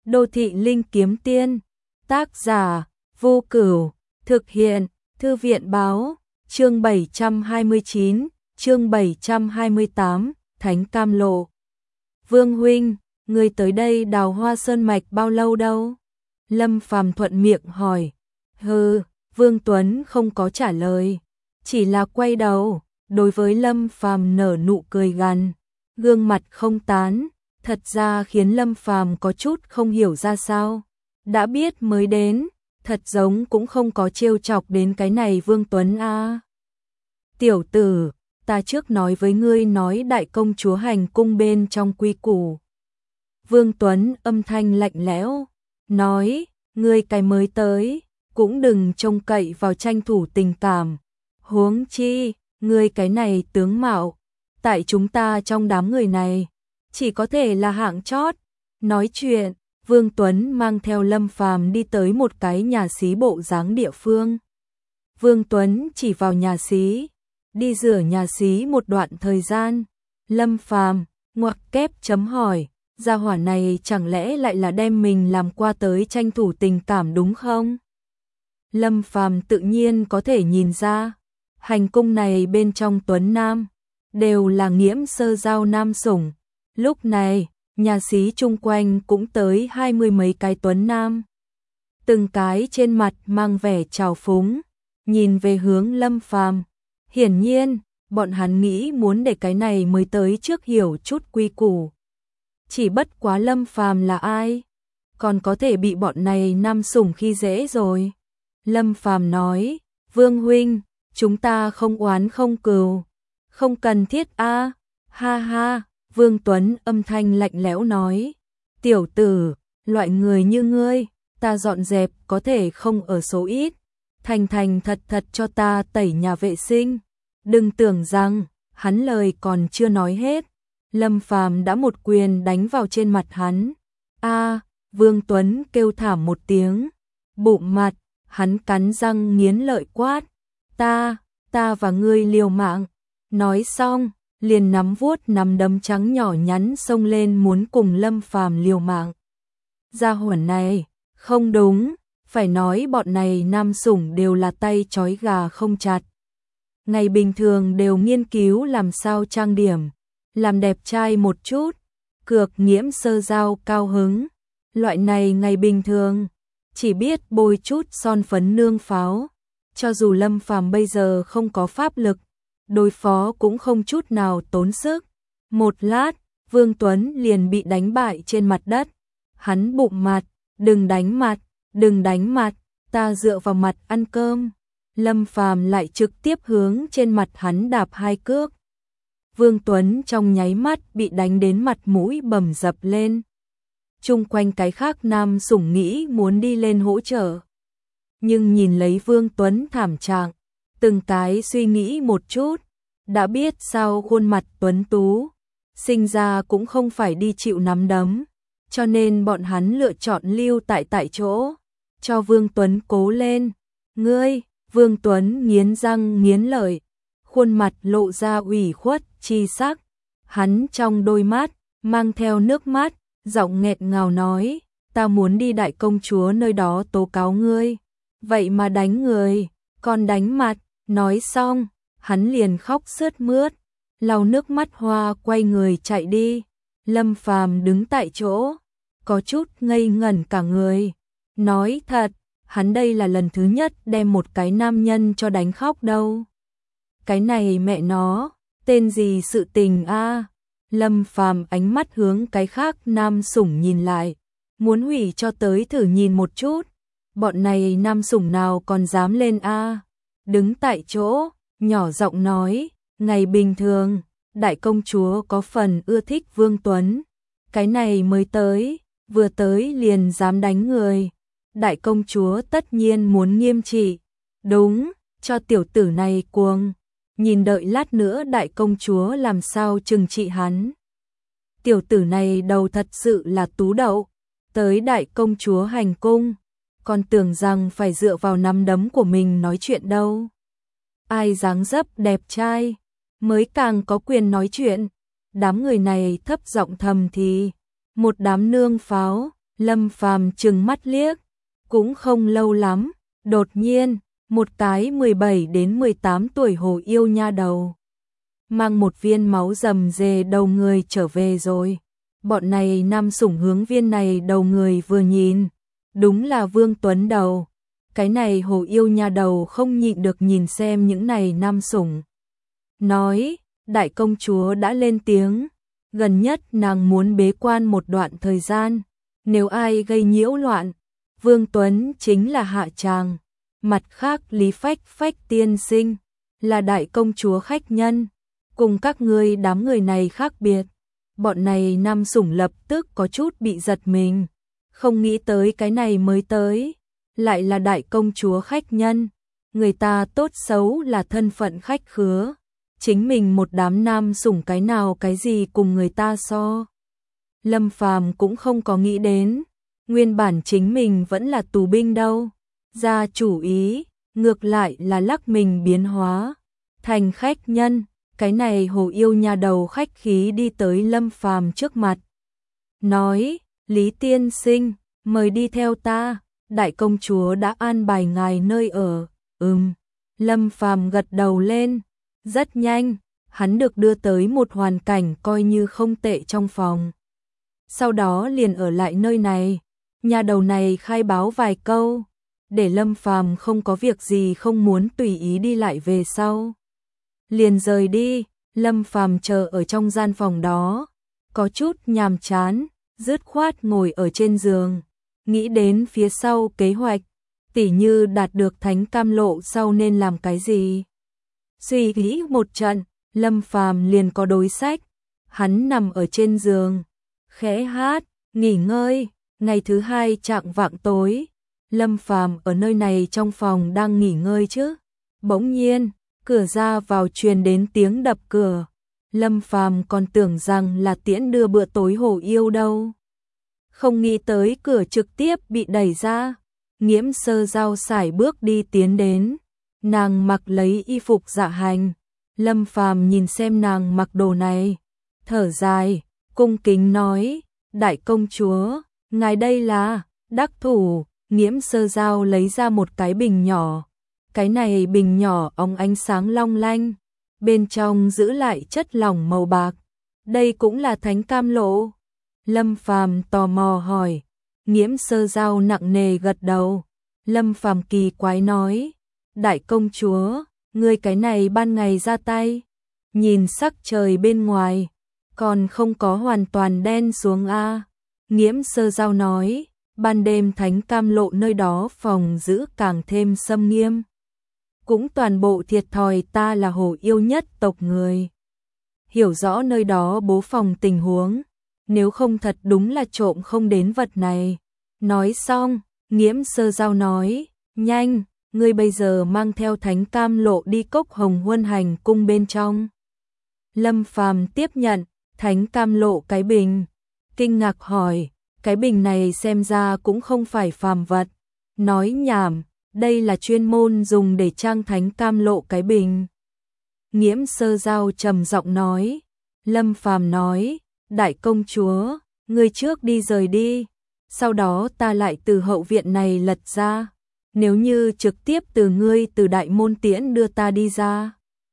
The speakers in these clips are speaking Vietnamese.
Đô thị linh kiếm tiên. Tác giả Vô Cửu. Thực hiện Thư viện báo. Chương 729, chương 728, Thánh Cam Lộ. Vương huynh, người tới đây Đào Hoa Sơn mạch bao lâu đâu? Lâm Phàm thuận miệng hỏi. Vương Tuấn không có trả lời, chỉ là quay đầu, đối với Lâm Phàm nở nụ cười gằn, gương mặt không tán, thật ra khiến Lâm Phàm có chút không hiểu ra sao. Đã biết mới đến, thật giống cũng không có trêu chọc đến cái này Vương Tuấn a. Tiểu tử, ta trước nói với ngươi nói đại công chúa hành cung bên trong quy củ. Vương Tuấn âm thanh lạnh lẽo, nói, ngươi cái mới tới, cũng đừng trông cậy vào tranh thủ tình cảm. Huống chi, ngươi cái này tướng mạo, tại chúng ta trong đám người này, chỉ có thể là hạng chót. Nói chuyện, Vương Tuấn mang theo Lâm Phàm đi tới một cái nhà xí bộ dáng địa phương. Vương Tuấn chỉ vào nhà xí, đi rửa nhà xí một đoạn thời gian. Lâm Phàm ngoặc kép chấm hỏi, gia hỏa này chẳng lẽ lại là đem mình làm qua tới tranh thủ tình cảm đúng không? Lâm Phàm tự nhiên có thể nhìn ra, hành cung này bên trong tuấn nam, đều là nghiễm sơ giao nam sủng. Lúc này, nhà xí chung quanh cũng tới 20 mấy cái tuấn nam. Từng cái trên mặt mang vẻ trào phúng, nhìn về hướng Lâm Phàm. Hiển nhiên, bọn hắn nghĩ muốn để cái này mới tới trước hiểu chút quy củ. Chỉ bất quá Lâm Phàm là ai? Còn có thể bị bọn này nam sủng khi dễ rồi. Lâm Phàm nói, Vương huynh, chúng ta không oán không cừu, không cần thiết a. Ha ha, Vương Tuấn âm thanh lạnh lẽo nói, tiểu tử, loại người như ngươi, ta dọn dẹp có thể không ở số ít, thành thành thật thật cho ta tẩy nhà vệ sinh. Đừng tưởng rằng, hắn lời còn chưa nói hết, Lâm Phàm đã một quyền đánh vào trên mặt hắn. A, Vương Tuấn kêu thảm một tiếng, bụng mặt, hắn cắn răng nghiến lợi quát, ta và ngươi liều mạng. Nói xong, liền nắm vuốt nắm đấm trắng nhỏ nhắn xông lên muốn cùng Lâm Phàm liều mạng. Gia hỏa này, không đúng, phải nói bọn này nam sủng đều là tay trói gà không chặt. Ngày bình thường đều nghiên cứu làm sao trang điểm, làm đẹp trai một chút, cược nghiễm sơ giao cao hứng. Loại này ngày bình thường, chỉ biết bôi chút son phấn nương pháo. Cho dù Lâm Phàm bây giờ không có pháp lực, đối phó cũng không chút nào tốn sức. Một lát, Vương Tuấn liền bị đánh bại trên mặt đất. Hắn bụng mặt, đừng đánh mặt, ta dựa vào mặt ăn cơm. Lâm Phàm lại trực tiếp hướng trên mặt hắn đạp hai cước. Vương Tuấn trong nháy mắt bị đánh đến mặt mũi bầm dập lên. Chung quanh cái khác nam sủng nghĩ muốn đi lên hỗ trợ. Nhưng nhìn lấy Vương Tuấn thảm trạng, từng cái suy nghĩ một chút, đã biết sao khuôn mặt tuấn tú, sinh ra cũng không phải đi chịu nắm đấm, cho nên bọn hắn lựa chọn lưu tại chỗ, cho Vương Tuấn cố lên. Ngươi, Vương Tuấn nghiến răng nghiến lợi, khuôn mặt lộ ra ủy khuất chi sắc, hắn trong đôi mắt mang theo nước mắt, giọng nghẹn ngào nói, ta muốn đi đại công chúa nơi đó tố cáo ngươi, vậy mà đánh người, còn đánh mặt. Nói xong, hắn liền khóc sướt mướt, lau nước mắt hoa quay người chạy đi. Lâm Phàm đứng tại chỗ, có chút ngây ngẩn cả người. Nói thật, hắn đây là lần thứ nhất đem một cái nam nhân cho đánh khóc đâu. Cái này mẹ nó, tên gì sự tình a? Lâm Phàm ánh mắt hướng cái khác nam sủng nhìn lại, muốn hủy cho tới thử nhìn một chút. Bọn này nam sủng nào còn dám lên a? Đứng tại chỗ, nhỏ giọng nói, ngày bình thường, đại công chúa có phần ưa thích Vương Tuấn. Cái này mới tới, vừa tới liền dám đánh người. Đại công chúa tất nhiên muốn nghiêm trị. Đúng, cho tiểu tử này cuồng. Nhìn đợi lát nữa đại công chúa làm sao trừng trị hắn. Tiểu tử này đầu thật sự là tú đậu. Tới đại công chúa hành cung, còn tưởng rằng phải dựa vào nắm đấm của mình nói chuyện đâu. Ai dáng dấp đẹp trai, mới càng có quyền nói chuyện. Đám người này thấp giọng thầm thì, một đám nương pháo, Lâm Phàm trừng mắt liếc, cũng không lâu lắm, đột nhiên, một cái 17 đến 18 tuổi hồ yêu nha đầu, mang một viên máu rầm rề đầu người trở về rồi. Bọn này nam sủng hướng viên này đầu người vừa nhìn, đúng là Vương Tuấn đầu. Cái này hồ yêu nha đầu không nhịn được nhìn xem những này nam sủng. Nói, đại công chúa đã lên tiếng, gần nhất nàng muốn bế quan một đoạn thời gian, nếu ai gây nhiễu loạn, Vương Tuấn chính là hạ tràng. Mặt khác Lý Phách Phách tiên sinh, là đại công chúa khách nhân, cùng các ngươi đám người này khác biệt. Bọn này nam sủng lập tức có chút bị giật mình, không nghĩ tới cái này mới tới, lại là đại công chúa khách nhân, người ta tốt xấu là thân phận khách khứa, chính mình một đám nam sủng cái nào cái gì cùng người ta so. Lâm Phàm cũng không có nghĩ đến, nguyên bản chính mình vẫn là tù binh đâu, ra chủ ý, ngược lại là lắc mình biến hóa, thành khách nhân. Cái này hồ yêu nha đầu khách khí đi tới Lâm Phàm trước mặt, nói, Lý tiên sinh, mời đi theo ta, đại công chúa đã an bài ngài nơi ở. Lâm Phàm gật đầu lên, rất nhanh, hắn được đưa tới một hoàn cảnh coi như không tệ trong phòng. Sau đó liền ở lại nơi này, nhà đầu này khai báo vài câu, để Lâm Phàm không có việc gì không muốn tùy ý đi lại về sau. Liền rời đi, Lâm Phàm chờ ở trong gian phòng đó, có chút nhàm chán, dứt khoát ngồi ở trên giường, nghĩ đến phía sau kế hoạch, tỉ như đạt được thánh cam lộ sau nên làm cái gì. Suy nghĩ một trận, Lâm Phàm liền có đối sách, hắn nằm ở trên giường, khẽ hát, nghỉ ngơi, ngày thứ hai chạng vạng tối, Lâm Phàm ở nơi này trong phòng đang nghỉ ngơi chứ, bỗng nhiên, cửa ra vào truyền đến tiếng đập cửa. Lâm Phàm còn tưởng rằng là tiễn đưa bữa tối hồ yêu đâu. Không nghĩ tới cửa trực tiếp bị đẩy ra. Nghiễm Sơ Giao sải bước đi tiến đến. Nàng mặc lấy y phục dạ hành. Lâm Phàm nhìn xem nàng mặc đồ này, thở dài, cung kính nói, đại công chúa, ngài đây là đắc thủ. Nghiễm Sơ Giao lấy ra một cái bình nhỏ. Cái này bình nhỏ óng ánh sáng long lanh, bên trong giữ lại chất lỏng màu bạc. Đây cũng là thánh cam lộ. Lâm Phàm tò mò hỏi. Nghiễm Sơ Giao nặng nề gật đầu. Lâm Phàm kỳ quái nói, đại công chúa, ngươi cái này ban ngày ra tay, nhìn sắc trời bên ngoài, còn không có hoàn toàn đen xuống a. Nghiễm Sơ Giao nói, ban đêm thánh cam lộ nơi đó phòng giữ càng thêm xâm nghiêm. Cũng toàn bộ thiệt thòi ta là hồ yêu nhất tộc người. Hiểu rõ nơi đó bố phòng tình huống, nếu không thật đúng là trộm không đến vật này. Nói xong, Nghiễm Sơ Giao nói, nhanh, ngươi bây giờ mang theo thánh cam lộ đi cốc hồng huân hành cung bên trong. Lâm Phàm tiếp nhận, thánh cam lộ cái bình, kinh ngạc hỏi, cái bình này xem ra cũng không phải phàm vật. Nói nhảm, đây là chuyên môn dùng để trang thánh cam lộ cái bình. Nghiễm Sơ Giao trầm giọng nói. Lâm Phàm nói, đại công chúa, ngươi trước đi rời đi, sau đó ta lại từ hậu viện này lật ra, nếu như trực tiếp từ ngươi từ đại môn tiễn đưa ta đi ra.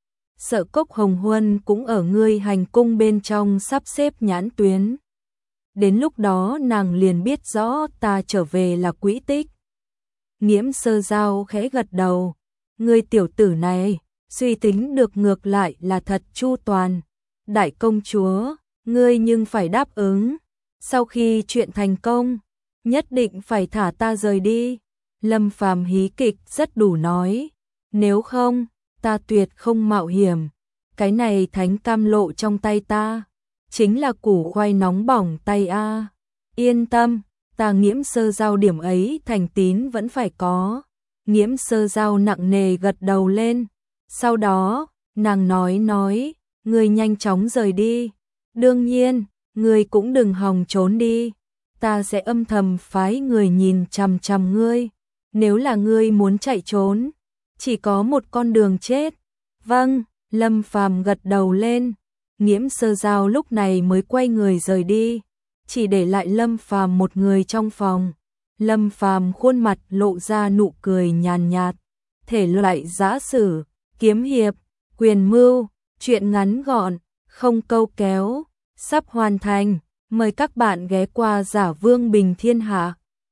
Sợ cốc hồng huân cũng ở ngươi hành cung bên trong sắp xếp nhãn tuyến. Đến lúc đó nàng liền biết rõ ta trở về là quỹ tích. Nghiễm Sơ Giao khẽ gật đầu, ngươi tiểu tử này, suy tính được ngược lại là thật chu toàn. Đại công chúa, ngươi nhưng phải đáp ứng, sau khi chuyện thành công, nhất định phải thả ta rời đi. Lâm Phàm hí kịch rất đủ nói, nếu không, ta tuyệt không mạo hiểm. Cái này thánh cam lộ trong tay ta, chính là củ khoai nóng bỏng tay a. Yên tâm, ta Nghiễm Sơ Giao điểm ấy thành tín vẫn phải có. Nghiễm Sơ Giao nặng nề gật đầu lên. Sau đó, nàng nói, ngươi nhanh chóng rời đi. Đương nhiên, ngươi cũng đừng hòng trốn đi. Ta sẽ âm thầm phái người nhìn chằm chằm ngươi. Nếu là ngươi muốn chạy trốn, chỉ có một con đường chết. Vâng, Lâm Phàm gật đầu lên. Nghiễm Sơ Giao lúc này mới quay người rời đi. chỉ để lại Lâm Phàm một người trong phòng. Lâm Phàm khuôn mặt lộ ra nụ cười nhàn nhạt, thể loại giã sử, kiếm hiệp, quyền mưu, truyện ngắn gọn, không câu kéo, sắp hoàn thành. Mời các bạn ghé qua Giả Vương Bình Thiên Hạ.